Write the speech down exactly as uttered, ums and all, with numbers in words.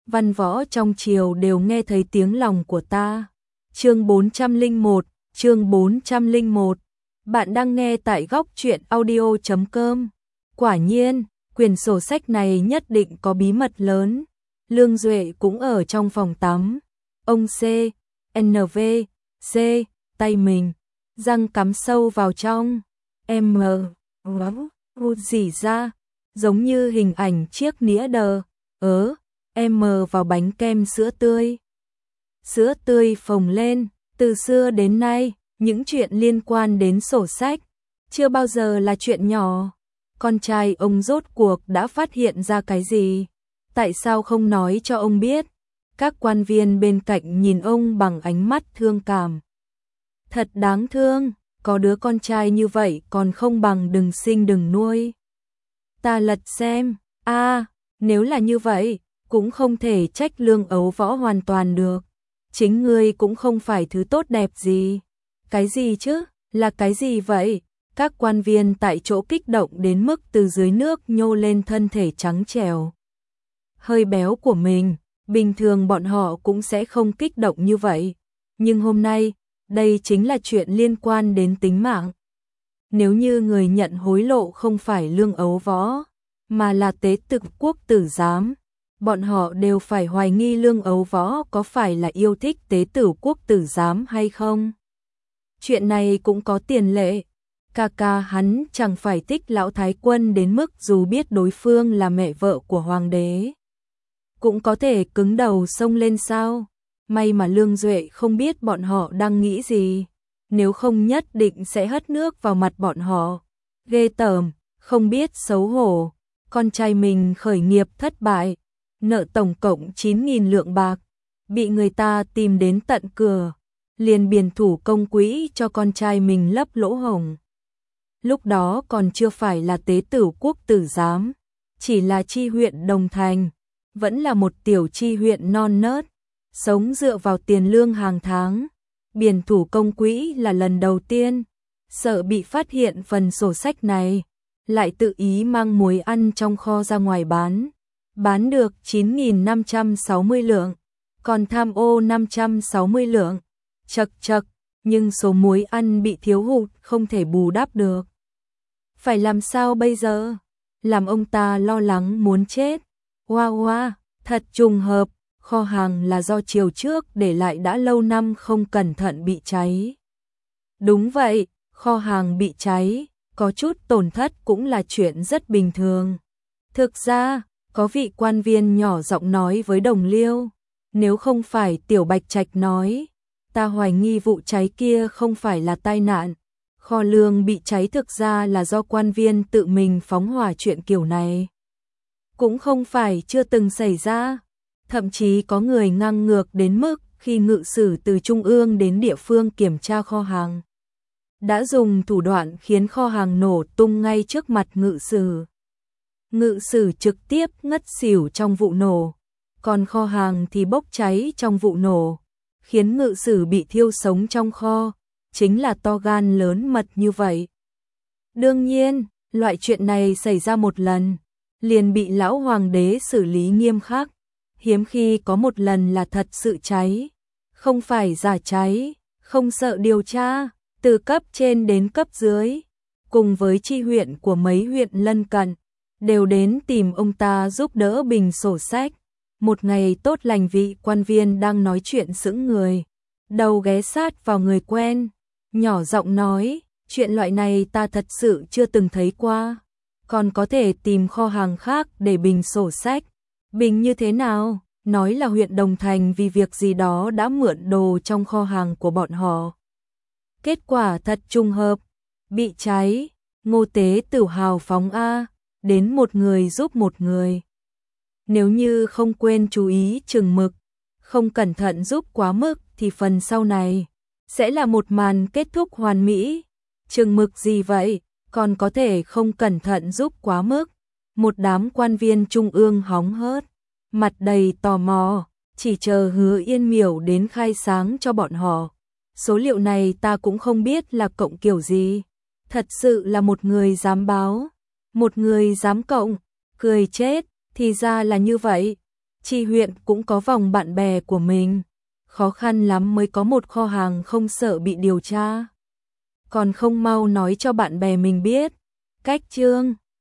văn võ trong triều đều nghe thấy tiếng lòng của ta. Chương bốn trăm lẻ một, chương bốn trăm lẻ một. Bạn đang nghe tại góc truyện audio chấm com. Quả nhiên, quyển sổ sách này nhất định có bí mật lớn. Lương Duệ cũng ở trong phòng tắm. Ông C, en vê, C, tay mình, răng cắm sâu vào trong. M, u dỉ ra, giống như hình ảnh chiếc nĩa đờ, ớ, M vào bánh kem sữa tươi. Sữa tươi phồng lên, từ xưa đến nay, những chuyện liên quan đến sổ sách, chưa bao giờ là chuyện nhỏ. Con trai ông rốt cuộc đã phát hiện ra cái gì? Tại sao không nói cho ông biết? Các quan viên bên cạnh nhìn ông bằng ánh mắt thương cảm. Thật đáng thương, có đứa con trai như vậy còn không bằng đừng sinh đừng nuôi. Ta lật xem, a à, nếu là như vậy, cũng không thể trách Lương Ấu Võ hoàn toàn được. Chính ngươi cũng không phải thứ tốt đẹp gì. Cái gì chứ, là cái gì vậy? Các quan viên tại chỗ kích động đến mức từ dưới nước nhô lên thân thể trắng trẻo. Hơi béo của mình, bình thường bọn họ cũng sẽ không kích động như vậy. Nhưng hôm nay, đây chính là chuyện liên quan đến tính mạng. Nếu như người nhận hối lộ không phải Lương Ấu Võ, mà là tế tự quốc tử giám, bọn họ đều phải hoài nghi Lương Ấu Võ có phải là yêu thích tế tử quốc tử giám hay không. Chuyện này cũng có tiền lệ. Ca ca hắn chẳng phải thích lão thái quân đến mức dù biết đối phương là mẹ vợ của hoàng đế, cũng có thể cứng đầu xông lên sao. May mà Lương Duệ không biết bọn họ đang nghĩ gì, nếu không nhất định sẽ hất nước vào mặt bọn họ. Ghê tởm, không biết xấu hổ, con trai mình khởi nghiệp thất bại, nợ tổng cộng chín nghìn lượng bạc, bị người ta tìm đến tận cửa, liền biển thủ công quỹ cho con trai mình lấp lỗ hổng. Lúc đó còn chưa phải là tế tử quốc tử giám, chỉ là chi huyện Đồng Thành, vẫn là một tiểu chi huyện non nớt, sống dựa vào tiền lương hàng tháng. Biển thủ công quỹ là lần đầu tiên, sợ bị phát hiện phần sổ sách này, lại tự ý mang muối ăn trong kho ra ngoài bán. Bán được chín nghìn năm trăm sáu mươi lượng, còn tham ô năm trăm sáu mươi lượng. Chật chật, nhưng số muối ăn bị thiếu hụt không thể bù đắp được. Phải làm sao bây giờ? Làm ông ta lo lắng muốn chết. Hoa hoa, thật trùng hợp, kho hàng là do chiều trước để lại đã lâu năm không cẩn thận bị cháy. Đúng vậy, kho hàng bị cháy, có chút tổn thất cũng là chuyện rất bình thường. Thực ra, có vị quan viên nhỏ giọng nói với Đồng Liêu, nếu không phải Tiểu Bạch Trạch nói, ta hoài nghi vụ cháy kia không phải là tai nạn. Kho lương bị cháy thực ra là do quan viên tự mình phóng hỏa, chuyện kiểu này cũng không phải chưa từng xảy ra. Thậm chí có người ngang ngược đến mức khi ngự sử từ trung ương đến địa phương kiểm tra kho hàng, đã dùng thủ đoạn khiến kho hàng nổ tung ngay trước mặt ngự sử. Ngự sử trực tiếp ngất xỉu trong vụ nổ, còn kho hàng thì bốc cháy trong vụ nổ, khiến ngự sử bị thiêu sống trong kho. Chính là to gan lớn mật như vậy. Đương nhiên, loại chuyện này xảy ra một lần, liền bị lão hoàng đế xử lý nghiêm khắc. Hiếm khi có một lần là thật sự cháy, không phải giả cháy, không sợ điều tra, từ cấp trên đến cấp dưới, cùng với chi huyện của mấy huyện lân cận, đều đến tìm ông ta giúp đỡ bình sổ sách. Một ngày tốt lành, vị quan viên đang nói chuyện sững người, đầu ghé sát vào người quen, nhỏ giọng nói, chuyện loại này ta thật sự chưa từng thấy qua, còn có thể tìm kho hàng khác để bình sổ sách. Bình như thế nào? Nói là huyện Đồng Thành vì việc gì đó đã mượn đồ trong kho hàng của bọn họ. Kết quả thật trùng hợp, bị cháy. Ngô Tế Tửu hào phóng a, đến một người giúp một người. Nếu như không quên chú ý chừng mực, không cẩn thận giúp quá mức thì phần sau này sẽ là một màn kết thúc hoàn mỹ. Chừng mực gì vậy, còn có thể không cẩn thận giúp quá mức. Một đám quan viên trung ương hóng hớt, mặt đầy tò mò, chỉ chờ Hứa Yên Miểu đến khai sáng cho bọn họ. Số liệu này ta cũng không biết là cộng kiểu gì. Thật sự là một người dám báo, một người dám cộng, cười chết, thì ra là như vậy. Chi huyện cũng có vòng bạn bè của mình, khó khăn lắm mới có một kho hàng không sợ bị điều tra. Còn không mau nói cho bạn bè mình biết. Cách chương